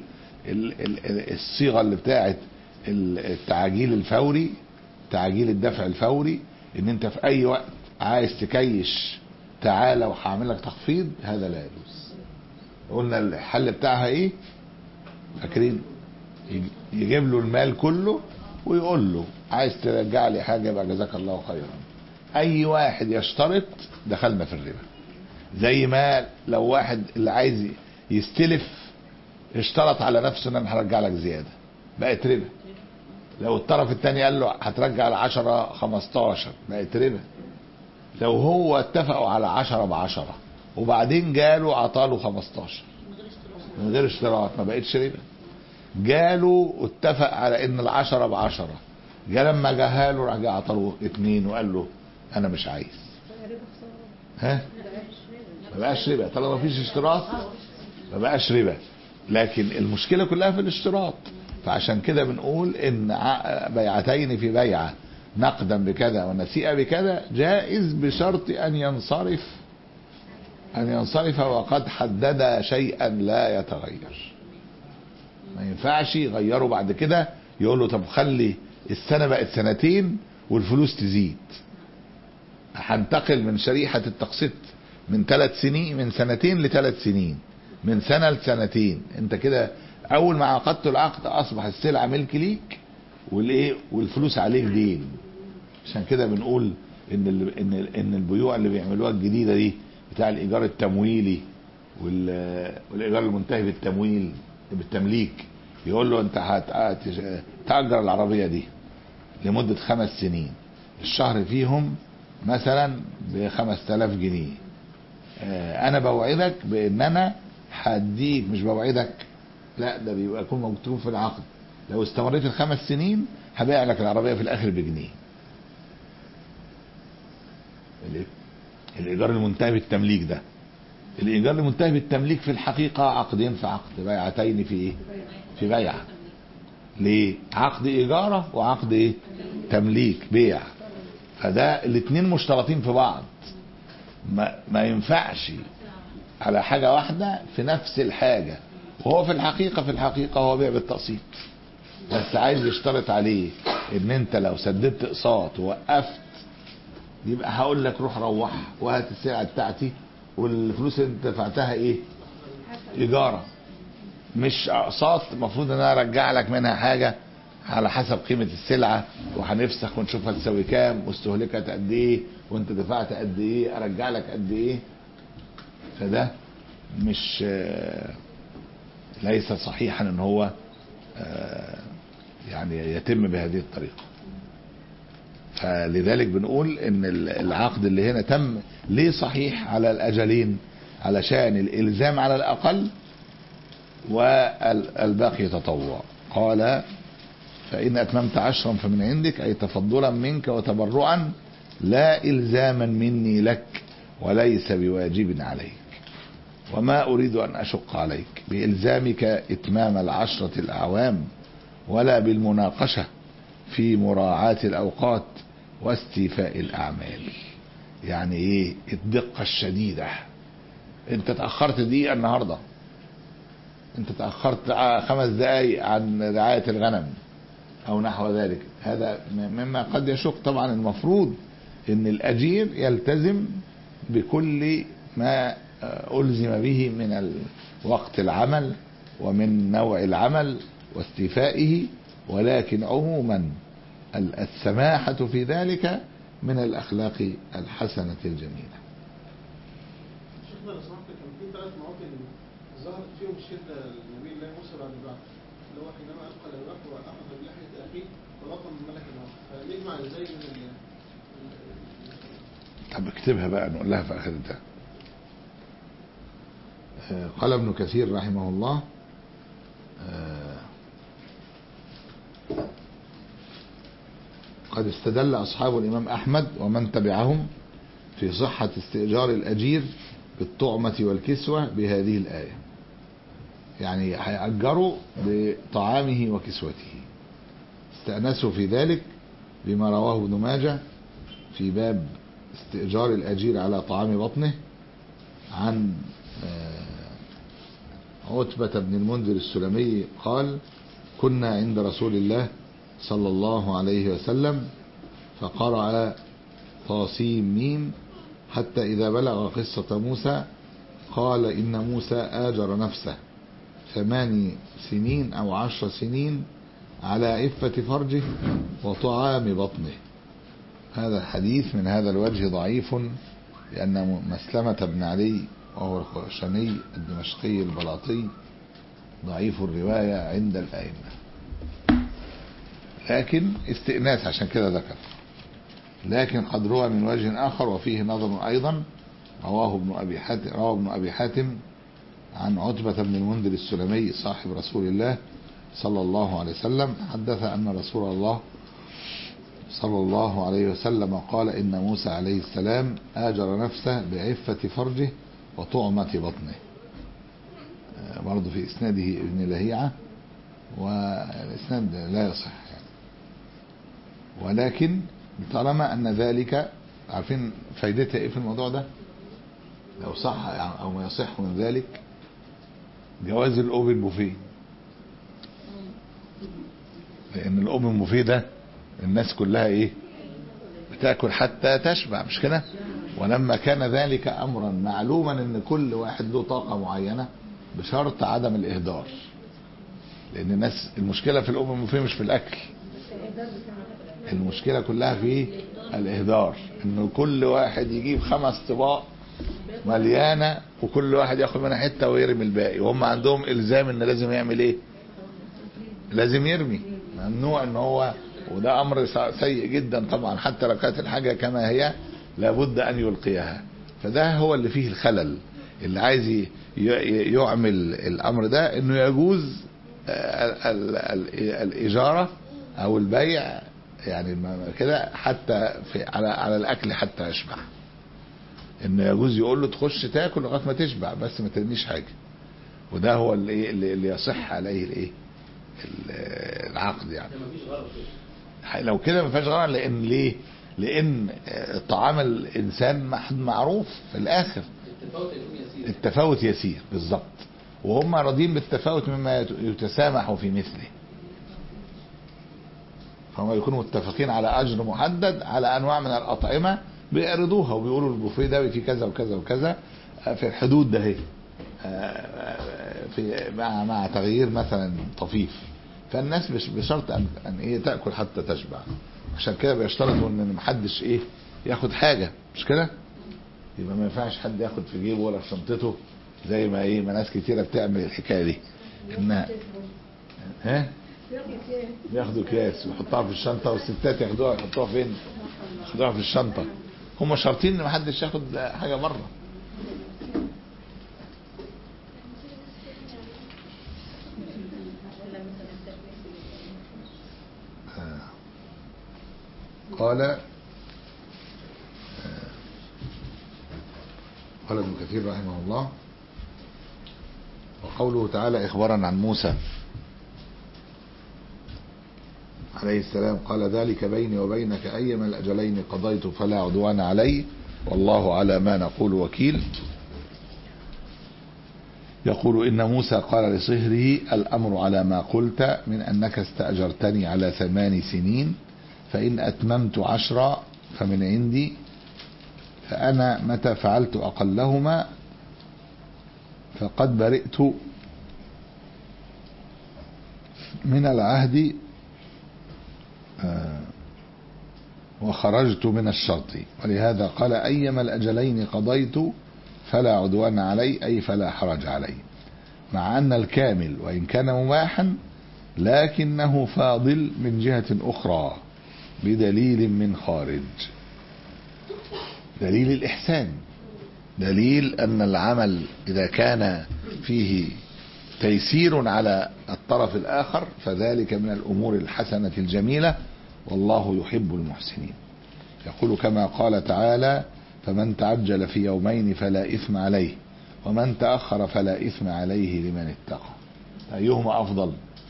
الصيغه اللي بتاعت التعجيل الفوري، تعجيل الدفع الفوري، ان انت في اي وقت عايز تكيش تعالى وهعمل لك تخفيض، هذا لا يجوز. قلنا الحل بتاعها ايه؟ فاكرين؟ يجيب له المال كله ويقول له عايز ترجع لي حاجه يبقى جزاك الله خيرا. اي واحد يشترط دخلنا في الربا. زي ما لو واحد اللي عايز يستلف اشترط على نفسه ان انا هرجع لك زياده بقت ربا. لو الطرف الثاني قال له هترجع على عشرة خمستاشر بقت ربا. لو هو اتفقوا على عشرة بعشرة وبعدين جاله عطاله خمستاشر من غير اشتراط ما بقتش ربا. جاله اتفق على ان العشرة بعشرة، جاء لما جاهاله راح جه عطاله اتنين وقال له انا مش عايز، ها ما بقاش ربا طالما ما فيش اشتراط، ما بقاش ربا. لكن المشكله كلها في الاشتراط. فعشان كده بنقول ان بيعتين في بيعه نقدا بكذا ونسيئه بكذا جائز بشرط ان ينصرف ان ينصرف وقد حدد شيئا لا يتغير. ما ينفعش يغيره بعد كده يقول له طب خلي السنه بقت سنتين والفلوس تزيد، هنتقل من شريحه التقسيط من ثلاث سنين من سنتين لثلاث سنين، من سنه لسنتين. انت كده اول ما عقدت العقد اصبح السلعه ملك ليك والايه والفلوس عليك دين. عشان كده بنقول ان ال ان ال ان البيوع اللي بيعملوها الجديده دي بتاع الايجار التمويلي والايجار المنتهي بالتمويل بالتمليك، يقول له انت هتأجر العربيه دي لمده خمس سنين، الشهر فيهم مثلا ب خمسة آلاف جنيه، انا بوعدك بان انا هديك، مش بوعدك لا ده بيبقى يكون مكتوب في العقد، لو استمريت الخمس سنين هبيع لك العربيه في الاخر بجنيه. الايجار المنتهي بالتمليك ده، الايجار المنتهي بالتمليك في الحقيقه عقدين في عقد، بيعتين في ايه؟ في بيعه. ليه؟ عقد ايجاره وعقد ايه؟ تمليك بيع. فده الاثنين مشترطين في بعض، ما, ما ينفعش على حاجه واحده في نفس الحاجه، وهو في الحقيقه في الحقيقه هو بيع بالتقسيط، بس عايز يشترط عليه ان انت لو سددت اقساط ووقفت يبقى هقول لك روح روح وهات السلعه بتاعتي والفلوس اللي انت دفعتها ايه؟ ايجاره، مش اقساط. المفروض ان انا ارجع لك منها حاجه على حسب قيمه السلعه، وهنفسخ ونشوف هتساوي كام واستهلكت قد ايه وانت دفعت قد ايه، ارجع لك قد ايه. فده مش ليس صحيحا ان هو يعني يتم بهذه الطريقه. فلذلك بنقول ان العقد اللي هنا تم ليه صحيح على الاجلين؟ علشان الالزام على الاقل والباقي تطوع. قال فان اتممت عشرا فمن عندك، اي تفضلا منك وتبرعا لا الزاما مني لك وليس بواجب عليك، وما اريد ان اشق عليك بالزامك اتمام العشرة الاعوام ولا بالمناقشة في مراعاة الاوقات واستيفاء الاعمال. يعني ايه الدقة الشديدة؟ انت تأخرت دقيقة النهاردة، انت تأخرت خمس دقايق عن رعاية الغنم او نحو ذلك، هذا مما قد يشق. طبعا المفروض ان الاجير يلتزم بكل ما ألزم به من وقت العمل ومن نوع العمل واستيفائه، ولكن عموما السماحة في ذلك من الأخلاق الحسنة الجميلة. شيخنا لو سمحت، كان في ثلاث مواطن ظهرت فيهم الشدة لنبي الله موسى بعد البعث، اللي هو حينما ألقى الألواح وأخذ بلحية أخيه فلطم من ملك الموت، فنجمع ازاي من ال طب اكتبها بقى نقول لها في آخر ده. قال ابن كثير رحمه الله قد استدل أصحاب الإمام أحمد ومن تبعهم في صحة استئجار الأجير بالطعمة والكسوة بهذه الآية، يعني هيأجروا بطعامه وكسوته. استأنسوا في ذلك بما رواه ابن ماجه في باب استئجار الأجير على طعام بطنه عن عتبة بن المنذر السلمي قال: كنا عند رسول الله صلى الله عليه وسلم فقرأ طاسيم ميم حتى إذا بلغ قصة موسى قال: إن موسى آجر نفسه ثماني سنين أو عشر سنين على عفة فرجه وطعام بطنه. هذا الحديث من هذا الوجه ضعيف، لأن مسلمة بن علي وهو الخرشني الدمشقي البلاطي ضعيف الرواية عند الأئمة، لكن استئناس عشان كده ذكر. لكن قد روى من وجه آخر وفيه نظر أيضا، رواه ابن أبي حاتم رواه ابن أبي حاتم عن عتبة بن المنذر السلمي صاحب رسول الله صلى الله عليه وسلم حدث أن رسول الله صلى الله عليه وسلم قال: إن موسى عليه السلام آجر نفسه بعفة فرجه وطعمة بطنه. برضه في إسناده ابن لهيعة، والإسناد لا يصح يعني. ولكن طالما أن ذلك، عارفين فايدتها إيه في الموضوع ده؟ لو صح أو ما يصح من ذلك جواز الأوبن بوفيه، لأن الأوبن بوفيه ده الناس كلها إيه؟ بتأكل حتى تشبع، مش كده؟ ولما كان ذلك أمرا معلوما أن كل واحد له طاقة معينة بشرط عدم الإهدار، لأن الناس المشكلة في الأوبن بوفيه مش في الأكل، المشكلة كلها في الإهدار، إنه كل واحد يجيب خمس طباق مليانة وكل واحد ياخد منها حتة ويرمي الباقي، وهم عندهم إلزام إن لازم يعمل إيه؟ لازم يرمي، ممنوع إن هو، وده أمر سيء جدا طبعا، حتى لو كانت الحاجة كما هي لابد أن يلقيها. فده هو اللي فيه الخلل، اللي عايز يعمل الأمر ده إنه يجوز الإجارة أو البيع يعني كده حتى في على على الأكل حتى يشبع، إنه يجوز يقول له تخش تاكل لغاية ما تشبع بس ما ترميش حاجة، وده هو اللي اللي يصح عليه الإيه العقد يعني. لو كده ما فيهاش غرض، لأن ليه؟ لأن طعام الإنسان معروف في الآخر، التفاوت يسير بالضبط، وهم راضين بالتفاوت مما يتسامح في مثله، فهم يكونوا متفقين على أجر محدد على أنواع من الأطعمة بيعرضوها وبيقولوا البوفيه ده في كذا وكذا وكذا في الحدود ده، هي في مع مع تغيير مثلا طفيف، فالناس مش بشرط ان ان ايه تاكل حتى تشبع، عشان كده بيشترطوا ان محدش ايه ياخد حاجه، مش كده؟ يبقى ما ينفعش حد ياخد في جيبه ولا في شنطته زي ما ايه ما ناس كتيره بتعمل الحكايه دي، انها ها بياخدوا اكياس ويحطوها في الشنطه، والستات ياخدوها يحطوها فين؟ ياخدوها في الشنطه، هم شرطين ان محدش ياخد حاجه بره. قال قال ابن كثير رحمه الله: وقوله تعالى إخبارا عن موسى عليه السلام قال: ذلك بيني وبينك أيما الأجلين قضيت فلا عدوان علي والله على ما نقول وكيل. يقول: إن موسى قال لصهره: الأمر على ما قلت من أنك استأجرتني على ثمان سنين، فإن أتممت عشرا فمن عندي، فأنا متى فعلت أقلهما فقد برئت من العهد وخرجت من الشرط. ولهذا قال: أيما الأجلين قضيت فلا عدوان علي، أي فلا حرج علي، مع أن الكامل وإن كان مباحا لكنه فاضل من جهة أخرى بدليل من خارج، دليل الإحسان، دليل أن العمل إذا كان فيه تيسير على الطرف الآخر فذلك من الأمور الحسنة الجميلة، والله يحب المحسنين. يقول كما قال تعالى: فمن تعجل في يومين فلا إثم عليه ومن تأخر فلا إثم عليه لمن اتقى. أيهما أفضل؟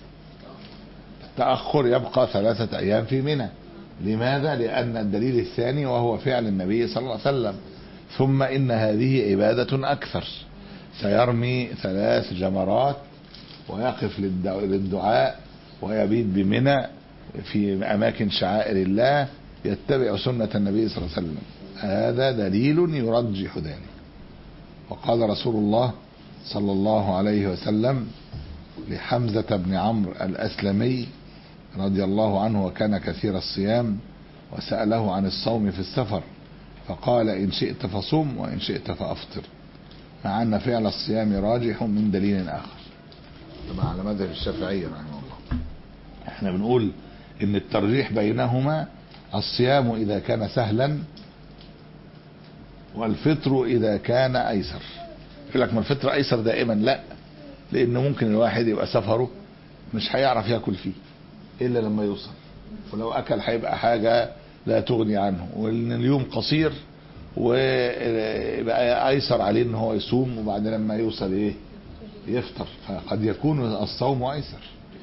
التأخر يبقى ثلاثة أيام في منى. لماذا؟ لأن الدليل الثاني وهو فعل النبي صلى الله عليه وسلم. ثم إن هذه عبادة أكثر، سيرمي ثلاث جمرات ويقف للدعاء ويبيت بمنى في أماكن شعائر الله يتبع سنة النبي صلى الله عليه وسلم. هذا دليل يرجح ذلك. وقال رسول الله صلى الله عليه وسلم لحمزة بن عمرو الأسلمي رضي الله عنه وكان كثير الصيام وسأله عن الصوم في السفر فقال إن شئت فصم وإن شئت فأفطر، مع أن فعل الصيام راجح من دليل آخر. طبعا على مذهب الشافعي رحمه الله. احنا بنقول إن الترجيح بينهما الصيام إذا كان سهلا والفطر إذا كان أيسر. يقول لك ما الفطر أيسر دائما؟ لا، لأنه ممكن الواحد يبقى سفره مش هيعرف يأكل فيه إلا لما يوصل، ولو أكل هيبقى حاجة لا تغني عنه، وإن اليوم قصير ويبقى أيسر عليه إن هو يصوم وبعد لما يوصل إيه يفطر، فقد يكون الصوم أيسر.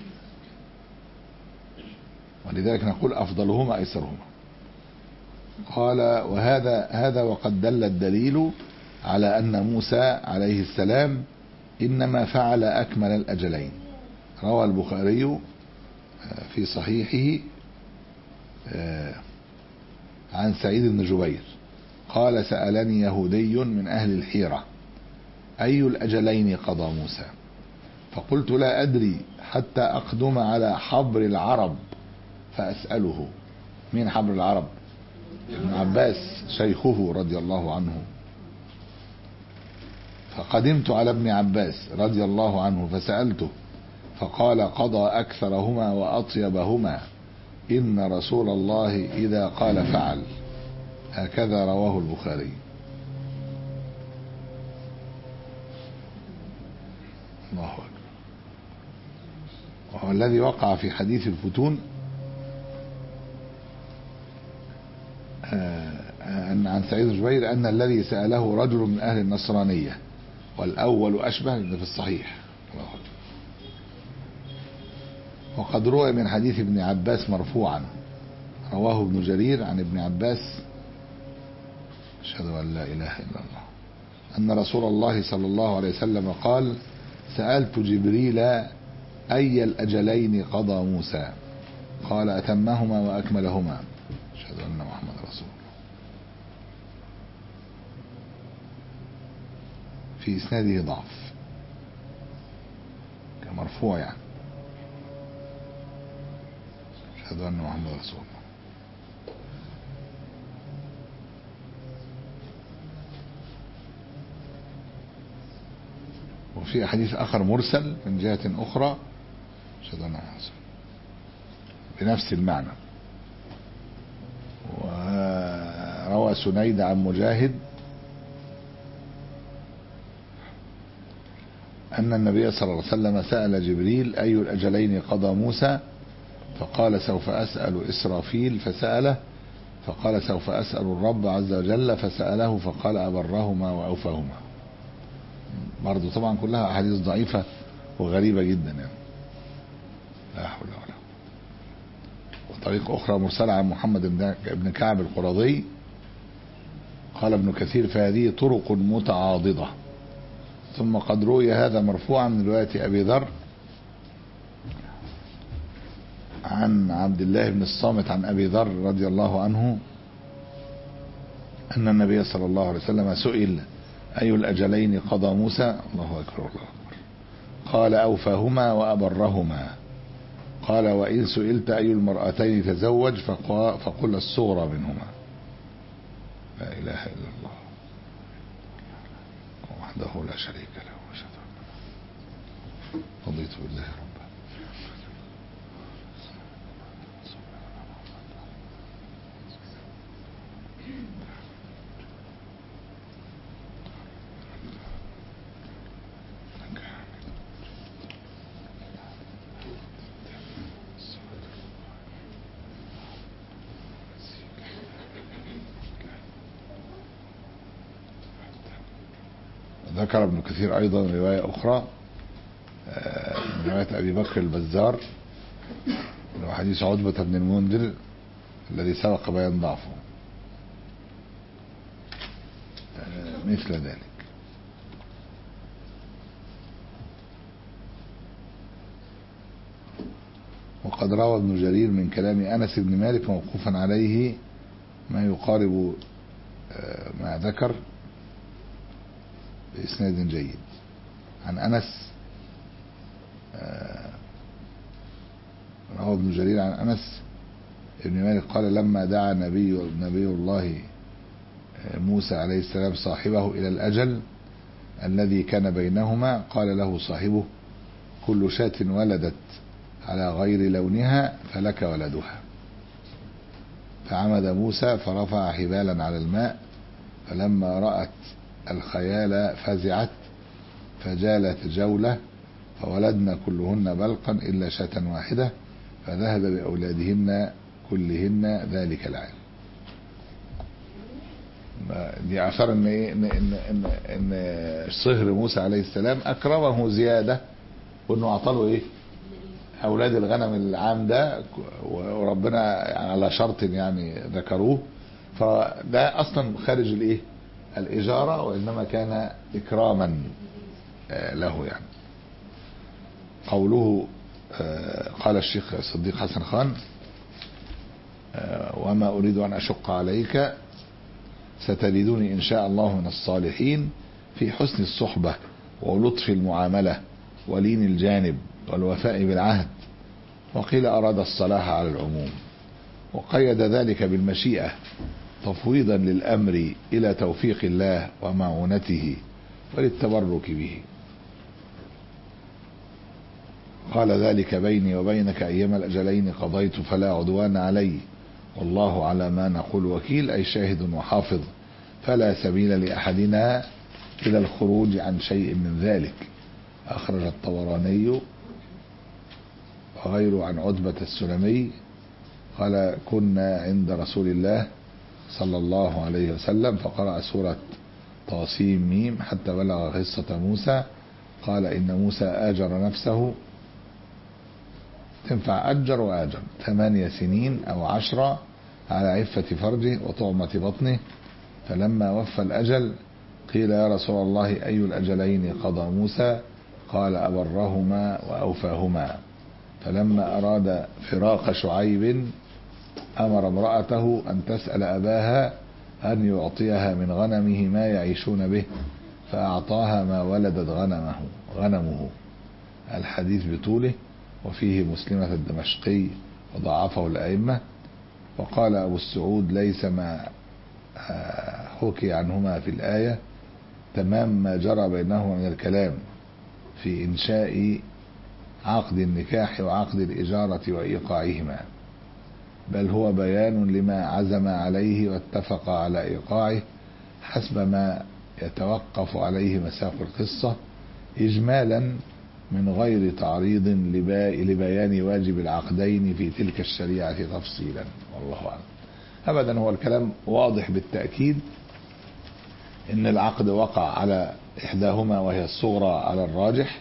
ولذلك نقول أفضلهما أيسرهما. قال وهذا هذا وقد دل الدليل على أن موسى عليه السلام إنما فعل أكمل الأجلين. روى البخاري في صحيحه عن سعيد بن جبير قال سألني يهودي من أهل الحيرة أي الأجلين قضى موسى؟ فقلت لا أدري حتى أقدم على حبر العرب فأسأله. مين حبر العرب؟ ابن عباس شيخه رضي الله عنه. فقدمت على ابن عباس رضي الله عنه فسألته فقال قضى أكثرهما وأطيبهما إن رسول الله إذا قال فعل. هكذا رواه البخاري. الله أكبر. وهو الذي وقع في حديث الفتون أن عن سعيد بن جبير أن الذي سأله رجل من أهل النصرانية والأول أشبه في الصحيح. الله أكبر. وقد روى من حديث ابن عباس مرفوعا رواه ابن جرير عن ابن عباس أشهد أن لا إله إلا الله أن رسول الله صلى الله عليه وسلم قال سألت جبريل أي الأجلين قضى موسى قال أتمهما وأكملهما أشهد أن محمد رسول الله. في إسناده ضعف كمرفوع يعني أشهد أن محمد رسول الله. وفي حديث آخر مرسل من جهة أخرى أشهد أن محمد رسول الله بنفس المعنى. وروى سنيد عن مجاهد أن النبي صلى الله عليه وسلم سأل جبريل أي الأجلين قضى موسى فقال سوف أسأل إسرافيل فسأله فقال سوف أسأل الرب عز وجل فسأله فقال أبرهما وأوفاهما. برضو طبعا كلها أحاديث ضعيفة وغريبة جدا يعني. لا حول ولا قوة. وطريق أخرى مرسلة عن محمد بن كعب القرظي قال ابن كثير فهذه طرق متعاضدة. ثم قد روي هذا مرفوعا من رواية أبي ذر عن عبد الله بن الصامت عن أبي ذر رضي الله عنه أن النبي صلى الله عليه وسلم سئل أي الأجلين قضى موسى الله أكبر الله أكبر قال أوفاهما وأبرهما قال وإن سئلت أي المرأتين تزوج فقل الصغرى منهما. لا إله إلا الله وحده لا شريك له وأشهد أن رضيت بالله ربا. ذكر ابن كثير أيضا رواية أخرى من رواية أبي بكر البزار وحديث عتبة بن المنذر الذي سبق بيان ضعفه مثل ذلك. وقد روى ابن جرير من كلام أنس بن مالك موقوفا عليه ما يقارب ما ذكر بإسناد جيد عن أنس. روى ابن جرير عن أنس ابن مالك قال لما دعا نبي نبي الله موسى عليه السلام صاحبه إلى الأجل الذي كان بينهما قال له صاحبه كل شاة ولدت على غير لونها فلك ولدها. فعمد موسى فرفع حبالا على الماء فلما رأت الخيال فزعت فجالت جولة فولدن كلهن بلقا إلا شاة واحدة فذهب بأولادهن كلهن ذلك العام. دي أثر إن إن إن إن, إن صهر موسى عليه السلام أكرمه زيادة وإنه أعطاه إيه أولاد الغنم العام ده وربنا على شرط يعني ذكروه فده أصلا خارج الإيه الإجارة وإنما كان إكراما له يعني. قوله قال الشيخ الصديق حسن خان وما أريد أن أشق عليك ستجدوني إن شاء الله من الصالحين في حسن الصحبة ولطف المعاملة ولين الجانب والوفاء بالعهد. وقيل أراد الصلاح على العموم وقيد ذلك بالمشيئة تفويضا للأمر إلى توفيق الله ومعونته وللتبرك به. قال ذلك بيني وبينك أيما الأجلين قضيت فلا عدوان علي والله على ما نقول وكيل أي شاهد وحافظ فلا سبيل لأحدنا إلى الخروج عن شيء من ذلك. أخرج الطبراني وغيره عن عتبة السلمي قال كنا عند رسول الله صلى الله عليه وسلم فقرأ سورة طاسيم ميم حتى بلغ قصة موسى قال إن موسى آجر نفسه تنفع أجر وآجر ثمانية سنين أو عشرة على عفة فرجه وطعمة بطنه فلما وفى الأجل قيل يا رسول الله أي الأجلين قضى موسى قال أبرهما وأوفاهما. فلما أراد فراق شعيب أمر امرأته أن تسأل أباها أن يعطيها من غنمه ما يعيشون به فأعطاها ما ولدت غنمه غنمه. الحديث بطوله وفيه مسلمة الدمشقي وضعفه الأئمة. وقال أبو السعود ليس ما حكي عنهما في الآية تمام ما جرى بينهما من الكلام في إنشاء عقد النكاح وعقد الإجارة وإيقاعهما بل هو بيان لما عزم عليه واتفق على إيقاعه حسب ما يتوقف عليه مساق القصة إجمالا من غير تعريض لبيان واجب العقدين في تلك الشريعة تفصيلا والله أعلم. أبدا هو الكلام واضح بالتأكيد إن العقد وقع على إحداهما وهي الصغرى على الراجح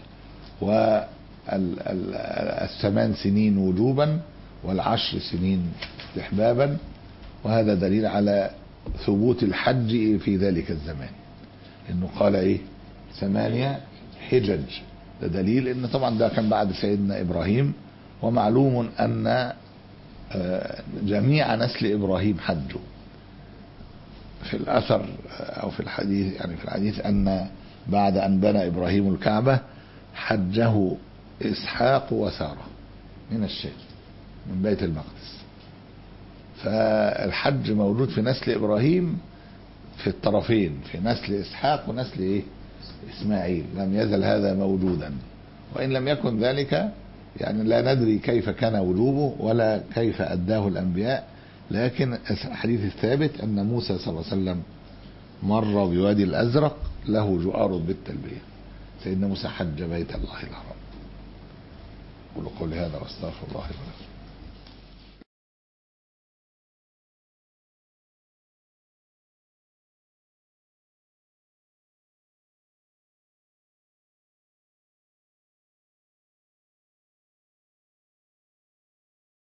والثمان سنين وجوبا والعشر سنين استحبابا وهذا دليل على ثبوت الحج في ذلك الزمان إنه قال إيه ثمانية حجج ده دليل إن طبعا ده كان بعد سيدنا إبراهيم ومعلوم أن جميع نسل إبراهيم حجوا في الأثر أو في الحديث يعني في الحديث أن بعد أن بنى إبراهيم الكعبة حجه إسحاق وسارة من الشام من بيت المقدس. فالحج موجود في نسل إبراهيم في الطرفين في نسل إسحاق ونسل إيه إسماعيل لم يزل هذا موجودا وإن لم يكن ذلك يعني لا ندري كيف كان وجوبه ولا كيف أداه الأنبياء لكن الحديث الثابت أن موسى صلى الله عليه وسلم مر بوادي الأزرق له جؤار بالتلبية سيدنا موسى حج بيت الله الحرام. قولوا قولي هذا واستغفر الله لي ولكم.